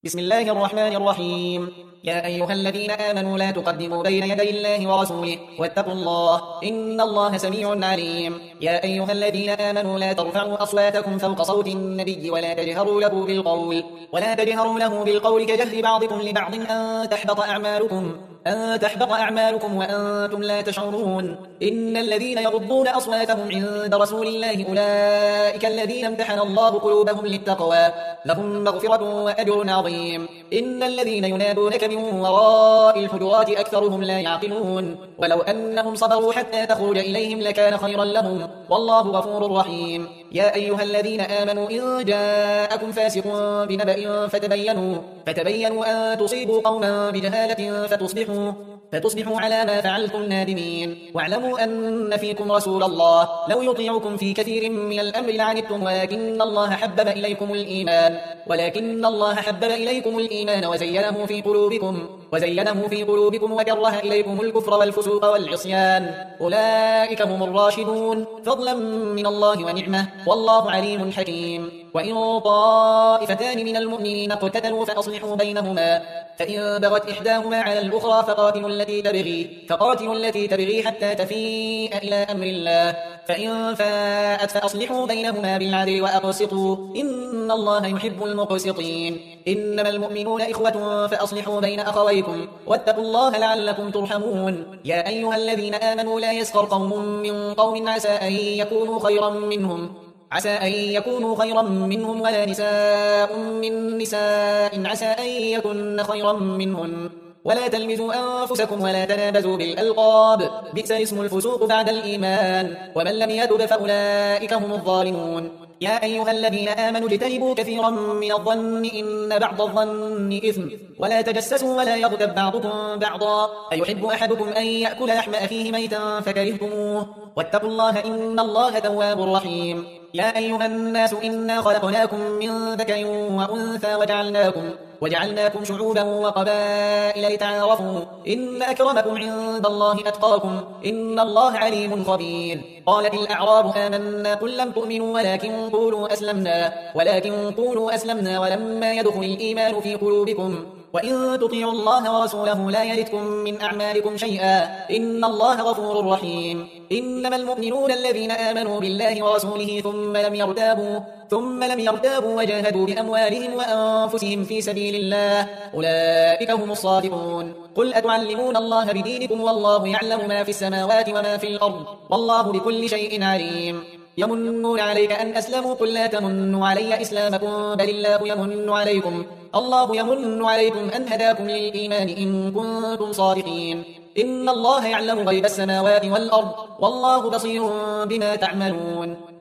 بسم الله الرحمن الرحيم. يا أيها الذين آمنوا لا تقدموا بين يدي الله ورسوله واتقوا الله إن الله سميع عليم. يا أيها الذين آمنوا لا ترفعوا أصواتكم فوق صوت النبي ولا تجهروا له بالقول كجهر بعضكم لبعض أن تحبط أعمالكم وأنتم لا تشعرون. إن الذين يغضون أصواتهم عند رسول الله أولئك الذين امتحن الله قلوبهم للتقوى لهم مغفرة وأجر عظيم. إن الذين ينادونك من وراء الحجرات أكثرهم لا يعقلون. ولو أنهم صبروا حتى تخرج إليهم لكان خيرا لهم والله غفور رحيم. يا أيها الذين آمنوا إن جاءكم فاسق بنبأ فتبينوا أن تصيبوا قوما بجهالة فتصبحوا على ما فعلتم نادمين. واعلموا أن فيكم رسول الله لو يطيعكم في كثير من الأمر لعنتم ولكن الله حبب إليكم الإيمان وزينه في قلوبكم وكره إليكم الكفر والفسوق والعصيان أولئك هم الراشدون فضلا من الله ونعمة والله عليم حكيم. وإن طائفتان من المؤمنين اقتتلوا فأصلحوا بينهما فإن بغت إحداهما على الأخرى فقاتلوا التي تبغي حتى تفيء إلى أمر الله فإن فاءت فأصلحوا بينهما بالعدل وأقسطوا إن الله يحب المقسطين. إنما المؤمنون إخوة فأصلحوا بين أخويكم واتقوا الله لعلكم ترحمون. يا أيها الذين آمنوا لا يسخر قوم من قوم عسى أن يكونوا خيرا منهم ولا نساء من نساء عسى أن يكن خيرا منهن ولا تلمزوا أنفسكم ولا تنابزوا بالألقاب بئس الاسم الفسوق بعد الإيمان ومن لم يتب فأولئك هم الظالمون. يا أيها الذين آمنوا اجتنبوا كثيرا من الظن إن بعض الظن إثم ولا تجسسوا ولا يغتب بعضكم بعضا أيحب أحدكم أن يأكل لحم أخيه ميتا فكرهتموه واتقوا الله إن الله تواب رحيم. يا أيها الناس إنا خلقناكم من ذكر وأنثى وجعلناكم شعوبا وقبائل لتعارفوا إن أكرمكم عند الله أتقاكم إن الله عليم خبير. قالت الأعراب آمنا قل لم تؤمنوا ولكن قولوا أسلمنا ولما يدخل الإيمان في قلوبكم وإن تطيعوا الله ورسوله لا يلدكم من أعمالكم شيئا إن الله غفور رحيم. إنما المؤمنون الذين آمنوا بالله ورسوله ثم لم يرتابوا وجاهدوا بأموالهم وأنفسهم في سبيل الله أولئك هم الصادقون. قل أتعلمون الله بدينكم والله يعلم ما في السماوات وما في الأرض والله بكل شيء عليم. يمنون عليك أن أسلموا قل لا تمنوا علي إسلامكم بل الله يمن عليكم أن هداكم للإيمان إن كنتم صادقين. إن الله يعلم غيب السماوات والأرض والله بصير بما تعملون.